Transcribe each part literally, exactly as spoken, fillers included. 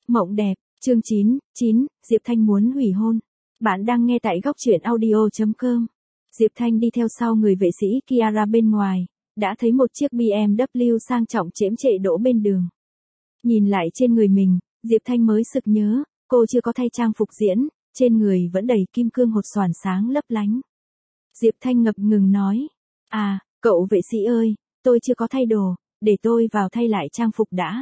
Mộng đẹp, chương chín, chín, Diệp Thanh muốn hủy hôn. Bạn đang nghe tại góc truyện audio chấm com. Diệp Thanh đi theo sau người vệ sĩ Kiara bên ngoài, đã thấy một chiếc bê em vê sang trọng chễm chệ đỗ bên đường. Nhìn lại trên người mình, Diệp Thanh mới sực nhớ, cô chưa có thay trang phục diễn, trên người vẫn đầy kim cương hột xoàn sáng lấp lánh. Diệp Thanh ngập ngừng nói, à, cậu vệ sĩ ơi, tôi chưa có thay đồ, để tôi vào thay lại trang phục đã.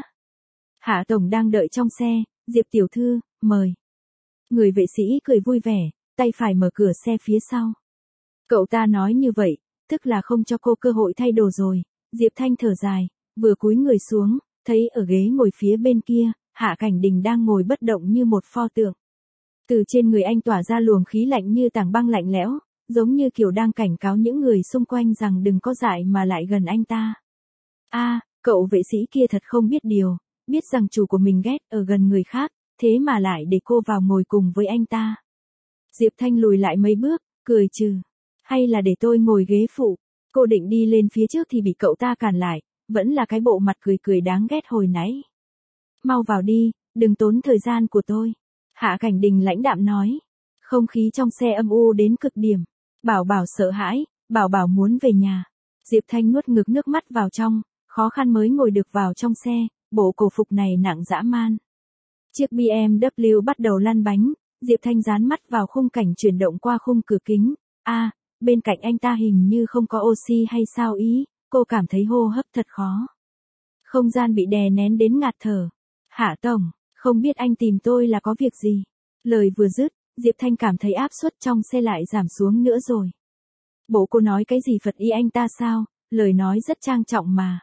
Hạ Tổng đang đợi trong xe, Diệp tiểu thư, mời. Người vệ sĩ cười vui vẻ, tay phải mở cửa xe phía sau. Cậu ta nói như vậy, tức là không cho cô cơ hội thay đồ rồi. Diệp Thanh thở dài, vừa cúi người xuống, thấy ở ghế ngồi phía bên kia, Hạ Cảnh Đình đang ngồi bất động như một pho tượng. Từ trên người anh tỏa ra luồng khí lạnh như tảng băng lạnh lẽo, giống như kiểu đang cảnh cáo những người xung quanh rằng đừng có dại mà lại gần anh ta. A, à, cậu vệ sĩ kia thật không biết điều, biết rằng chủ của mình ghét ở gần người khác, thế mà lại để cô vào ngồi cùng với anh ta. Diệp Thanh lùi lại mấy bước, cười trừ. Hay là để tôi ngồi ghế phụ. Cô định đi lên phía trước thì bị cậu ta cản lại, vẫn là cái bộ mặt cười cười đáng ghét hồi nãy. Mau vào đi, đừng tốn thời gian của tôi. Hạ Cảnh Đình lãnh đạm nói. Không khí trong xe âm u đến cực điểm. Bảo Bảo sợ hãi, Bảo Bảo muốn về nhà. Diệp Thanh nuốt ngực nước mắt vào trong, khó khăn mới ngồi được vào trong xe, bộ cổ phục này nặng dã man. Chiếc bê em vê bắt đầu lăn bánh, Diệp Thanh dán mắt vào khung cảnh chuyển động qua khung cửa kính. A, à, bên cạnh anh ta hình như không có oxy hay sao ý, cô cảm thấy hô hấp thật khó. Không gian bị đè nén đến ngạt thở. Hạ Tổng, không biết anh tìm tôi là có việc gì? Lời vừa dứt, Diệp Thanh cảm thấy áp suất trong xe lại giảm xuống nữa rồi. Bộ cô nói cái gì Phật ý anh ta sao, lời nói rất trang trọng mà.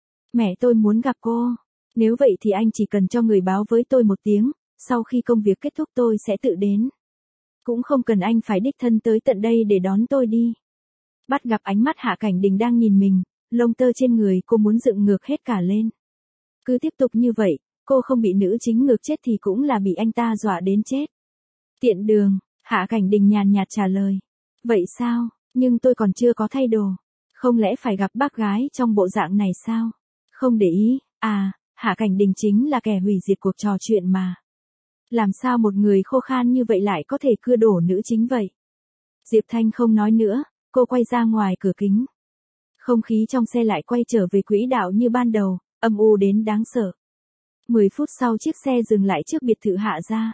Mẹ tôi muốn gặp cô. Nếu vậy thì anh chỉ cần cho người báo với tôi một tiếng, sau khi công việc kết thúc tôi sẽ tự đến. Cũng không cần anh phải đích thân tới tận đây để đón tôi đi. Bắt gặp ánh mắt Hạ Cảnh Đình đang nhìn mình, lông tơ trên người cô muốn dựng ngược hết cả lên. Cứ tiếp tục như vậy, cô không bị nữ chính ngược chết thì cũng là bị anh ta dọa đến chết. Tiện đường, Hạ Cảnh Đình nhàn nhạt trả lời. Vậy sao, nhưng tôi còn chưa có thay đồ. Không lẽ phải gặp bác gái trong bộ dạng này sao? Không để ý, à, Hạ Cảnh Đình chính là kẻ hủy diệt cuộc trò chuyện mà. Làm sao một người khô khan như vậy lại có thể cưa đổ nữ chính vậy? Diệp Thanh không nói nữa, cô quay ra ngoài cửa kính. Không khí trong xe lại quay trở về quỹ đạo như ban đầu, âm u đến đáng sợ. Mười phút sau chiếc xe dừng lại trước biệt thự Hạ gia.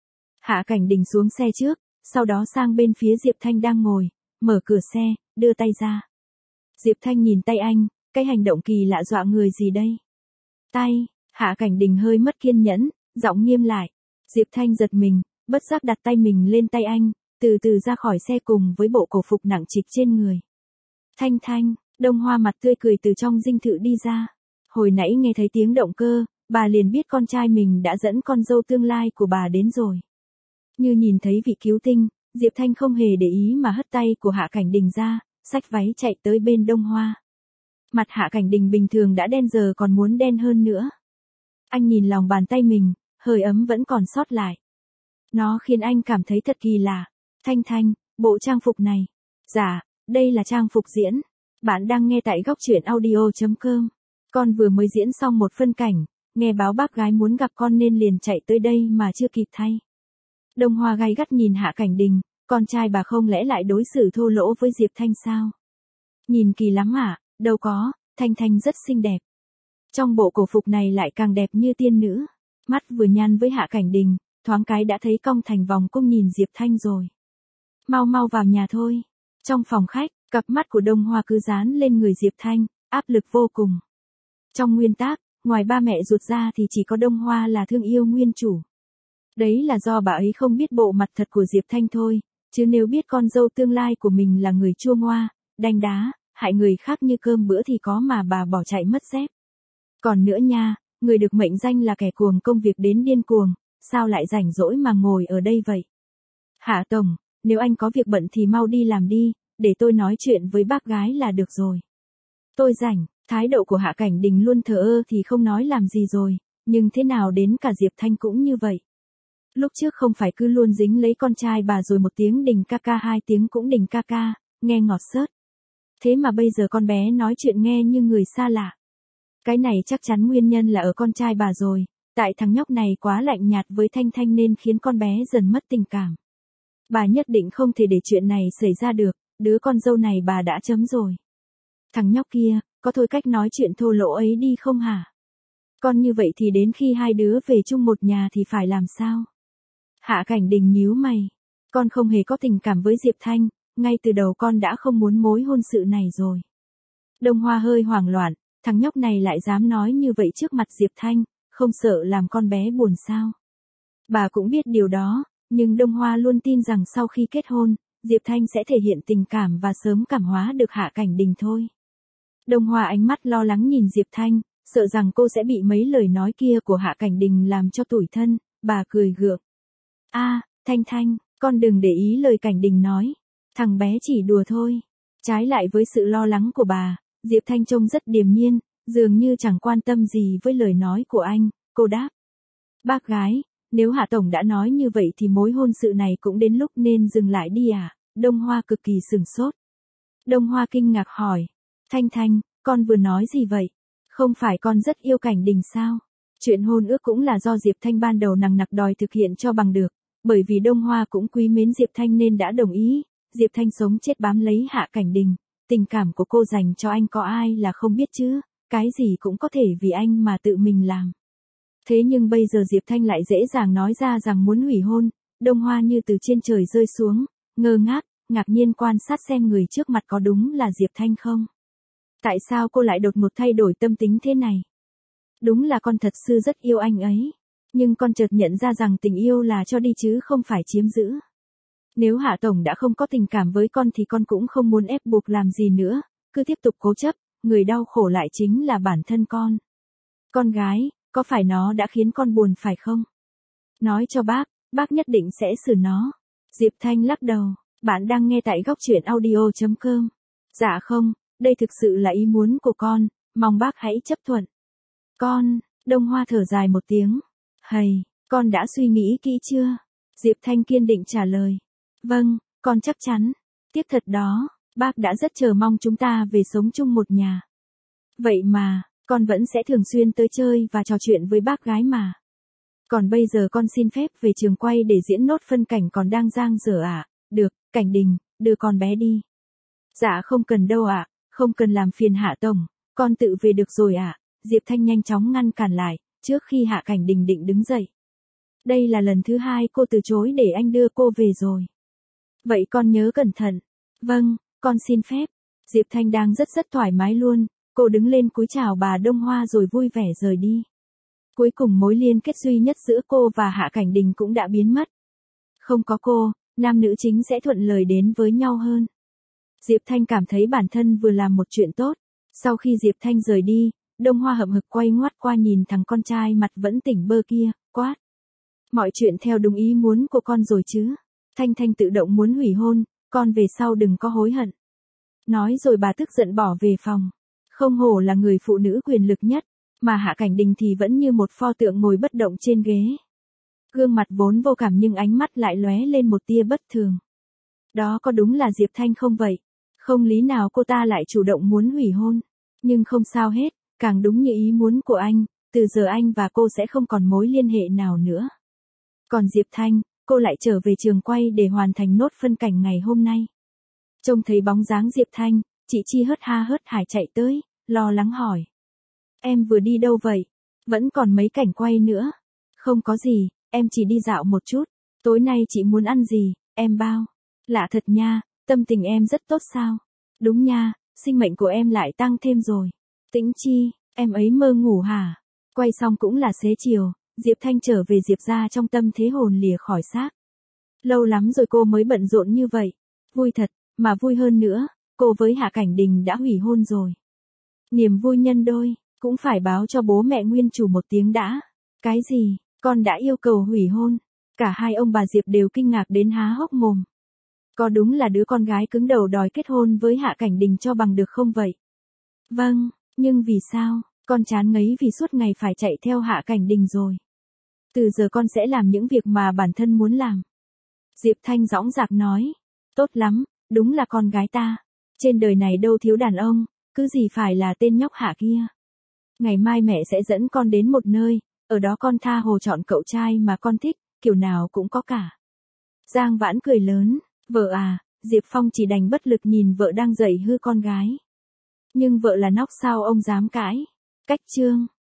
Hạ Cảnh Đình xuống xe trước, sau đó sang bên phía Diệp Thanh đang ngồi, mở cửa xe, đưa tay ra. Diệp Thanh nhìn tay anh, cái hành động kỳ lạ dọa người gì đây? Tay, Hạ Cảnh Đình hơi mất kiên nhẫn, giọng nghiêm lại. Diệp Thanh giật mình, bất giác đặt tay mình lên tay anh, từ từ ra khỏi xe cùng với bộ cổ phục nặng trịch trên người. Thanh Thanh, Đông Hoa mặt tươi cười từ trong dinh thự đi ra. Hồi nãy nghe thấy tiếng động cơ, bà liền biết con trai mình đã dẫn con dâu tương lai của bà đến rồi. Như nhìn thấy vị cứu tinh, Diệp Thanh không hề để ý mà hất tay của Hạ Cảnh Đình ra, xách váy chạy tới bên Đông Hoa. Mặt Hạ Cảnh Đình bình thường đã đen giờ còn muốn đen hơn nữa. Anh nhìn lòng bàn tay mình, hơi ấm vẫn còn sót lại. Nó khiến anh cảm thấy thật kỳ lạ. Thanh Thanh, bộ trang phục này. Dạ, đây là trang phục diễn. Bạn đang nghe tại góc truyện audio chấm com. Con vừa mới diễn xong một phân cảnh, nghe báo bác gái muốn gặp con nên liền chạy tới đây mà chưa kịp thay. Đông Hoa gay gắt nhìn Hạ Cảnh Đình, con trai bà không lẽ lại đối xử thô lỗ với Diệp Thanh sao? Nhìn kỳ lắm à, đâu có, Thanh Thanh rất xinh đẹp. Trong bộ cổ phục này lại càng đẹp như tiên nữ. Mắt vừa nhăn với Hạ Cảnh Đình, thoáng cái đã thấy cong thành vòng cung nhìn Diệp Thanh rồi. Mau mau vào nhà thôi. Trong phòng khách, cặp mắt của Đông Hoa cứ dán lên người Diệp Thanh, áp lực vô cùng. Trong nguyên tác, ngoài ba mẹ ruột ra thì chỉ có Đông Hoa là thương yêu nguyên chủ. Đấy là do bà ấy không biết bộ mặt thật của Diệp Thanh thôi, chứ nếu biết con dâu tương lai của mình là người chua ngoa, đanh đá, hại người khác như cơm bữa thì có mà bà bỏ chạy mất dép. Còn nữa nha, người được mệnh danh là kẻ cuồng công việc đến điên cuồng, sao lại rảnh rỗi mà ngồi ở đây vậy? Hạ Tổng, nếu anh có việc bận thì mau đi làm đi, để tôi nói chuyện với bác gái là được rồi. Tôi rảnh, thái độ của Hạ Cảnh Đình luôn thờ ơ thì không nói làm gì rồi, nhưng thế nào đến cả Diệp Thanh cũng như vậy. Lúc trước không phải cứ luôn dính lấy con trai bà rồi một tiếng đình ca ca hai tiếng cũng đình ca ca, nghe ngọt xớt. Thế mà bây giờ con bé nói chuyện nghe như người xa lạ. Cái này chắc chắn nguyên nhân là ở con trai bà rồi, Tại thằng nhóc này quá lạnh nhạt với Thanh Thanh nên khiến con bé dần mất tình cảm. Bà nhất định không thể để chuyện này xảy ra được, đứa con dâu này bà đã chấm rồi. Thằng nhóc kia, có thôi cách nói chuyện thô lỗ ấy đi không hả? Con như vậy thì đến khi hai đứa về chung một nhà thì phải làm sao? Hạ Cảnh Đình nhíu mày. Con không hề có tình cảm với Diệp Thanh, ngay từ đầu con đã không muốn mối hôn sự này rồi. Đông Hoa hơi hoảng loạn, thằng nhóc này lại dám nói như vậy trước mặt Diệp Thanh, không sợ làm con bé buồn sao? Bà cũng biết điều đó, nhưng Đông Hoa luôn tin rằng sau khi kết hôn, Diệp Thanh sẽ thể hiện tình cảm và sớm cảm hóa được Hạ Cảnh Đình thôi. Đông Hoa ánh mắt lo lắng nhìn Diệp Thanh, sợ rằng cô sẽ bị mấy lời nói kia của Hạ Cảnh Đình làm cho tủi thân, bà cười gượng. A, Thanh Thanh, con đừng để ý lời Cảnh Đình nói, thằng bé chỉ đùa thôi. Trái lại với sự lo lắng của bà, Diệp Thanh trông rất điềm nhiên, dường như chẳng quan tâm gì với lời nói của anh, cô đáp. Bác gái, nếu Hạ Tổng đã nói như vậy thì mối hôn sự này cũng đến lúc nên dừng lại đi à? Đông Hoa cực kỳ sửng sốt. Đông Hoa kinh ngạc hỏi. Thanh Thanh, con vừa nói gì vậy? Không phải con rất yêu Cảnh Đình sao? Chuyện hôn ước cũng là do Diệp Thanh ban đầu nằng nặc đòi thực hiện cho bằng được, bởi vì Đông Hoa cũng quý mến Diệp Thanh nên đã đồng ý. Diệp Thanh sống chết bám lấy Hạ Cảnh Đình, tình cảm của cô dành cho anh có ai là không biết chứ, cái gì cũng có thể vì anh mà tự mình làm. Thế nhưng bây giờ Diệp Thanh lại dễ dàng nói ra rằng muốn hủy hôn, Đông Hoa như từ trên trời rơi xuống, ngơ ngác, ngạc nhiên quan sát xem người trước mặt có đúng là Diệp Thanh không. Tại sao cô lại đột ngột thay đổi tâm tính thế này? Đúng là con thật sự rất yêu anh ấy, nhưng con chợt nhận ra rằng tình yêu là cho đi chứ không phải chiếm giữ. Nếu Hạ Tổng đã không có tình cảm với con thì con cũng không muốn ép buộc làm gì nữa, cứ tiếp tục cố chấp, người đau khổ lại chính là bản thân con. Con gái, có phải nó đã khiến con buồn phải không? Nói cho bác, bác nhất định sẽ xử nó. Diệp Thanh lắc đầu, bạn đang nghe tại góc truyện audio chấm com. Dạ không, đây thực sự là ý muốn của con, mong bác hãy chấp thuận. Con, Đông Hoa thở dài một tiếng. Hầy, con đã suy nghĩ kỹ chưa? Diệp Thanh kiên định trả lời. Vâng, con chắc chắn. Tiếc thật đó, bác đã rất chờ mong chúng ta về sống chung một nhà. Vậy mà, con vẫn sẽ thường xuyên tới chơi và trò chuyện với bác gái mà. Còn bây giờ con xin phép về trường quay để diễn nốt phân cảnh còn đang dang dở ạ. À? Được, Cảnh Đình, đưa con bé đi. Dạ không cần đâu ạ, à, không cần làm phiền Hạ Tổng, con tự về được rồi ạ. À? Diệp Thanh nhanh chóng ngăn cản lại, trước khi Hạ Cảnh Đình định đứng dậy. Đây là lần thứ hai cô từ chối để anh đưa cô về rồi. Vậy con nhớ cẩn thận. Vâng, con xin phép. Diệp Thanh đang rất rất thoải mái luôn, cô đứng lên cúi chào bà Đông Hoa rồi vui vẻ rời đi. Cuối cùng mối liên kết duy nhất giữa cô và Hạ Cảnh Đình cũng đã biến mất. Không có cô, nam nữ chính sẽ thuận lời đến với nhau hơn. Diệp Thanh cảm thấy bản thân vừa làm một chuyện tốt. Sau khi Diệp Thanh rời đi, Đông Hoa hậm hực quay ngoắt qua nhìn thằng con trai mặt vẫn tỉnh bơ kia, quát. Mọi chuyện theo đúng ý muốn của con rồi chứ. Thanh Thanh tự động muốn hủy hôn, con về sau đừng có hối hận. Nói rồi bà tức giận bỏ về phòng. Không hổ là người phụ nữ quyền lực nhất, mà Hạ Cảnh Đình thì vẫn như một pho tượng ngồi bất động trên ghế. Gương mặt vốn vô cảm nhưng ánh mắt lại lóe lên một tia bất thường. Đó có đúng là Diệp Thanh không vậy? Không lý nào cô ta lại chủ động muốn hủy hôn. Nhưng không sao hết, càng đúng như ý muốn của anh, từ giờ anh và cô sẽ không còn mối liên hệ nào nữa. Còn Diệp Thanh, cô lại trở về trường quay để hoàn thành nốt phân cảnh ngày hôm nay. Trông thấy bóng dáng Diệp Thanh, chị Chi hớt ha hớt hải chạy tới, lo lắng hỏi. Em vừa đi đâu vậy? Vẫn còn mấy cảnh quay nữa. Không có gì, em chỉ đi dạo một chút. Tối nay chị muốn ăn gì, em bao. Lạ thật nha, tâm tình em rất tốt sao? Đúng nha, sinh mệnh của em lại tăng thêm rồi. Tĩnh Chi, em ấy mơ ngủ hả? Quay xong cũng là xế chiều, Diệp Thanh trở về Diệp ra trong tâm thế hồn lìa khỏi xác. Lâu lắm rồi cô mới bận rộn như vậy. Vui thật, mà vui hơn nữa, cô với Hạ Cảnh Đình đã hủy hôn rồi. Niềm vui nhân đôi, cũng phải báo cho bố mẹ nguyên chủ một tiếng đã. Cái gì, con đã yêu cầu hủy hôn? Cả hai ông bà Diệp đều kinh ngạc đến há hốc mồm. Có đúng là đứa con gái cứng đầu đòi kết hôn với Hạ Cảnh Đình cho bằng được không vậy? Vâng, nhưng vì sao, con chán ngấy vì suốt ngày phải chạy theo Hạ Cảnh Đình rồi. Từ giờ con sẽ làm những việc mà bản thân muốn làm. Diệp Thanh dõng dạc nói. Tốt lắm, đúng là con gái ta. Trên đời này đâu thiếu đàn ông, cứ gì phải là tên nhóc Hạ kia. Ngày mai mẹ sẽ dẫn con đến một nơi, Ở đó con tha hồ chọn cậu trai mà con thích, kiểu nào cũng có cả. Giang Vãn cười lớn, vợ à, Diệp Phong chỉ đành bất lực nhìn vợ đang dạy hư con gái. Nhưng vợ là nóc sao ông dám cãi. Cách chương.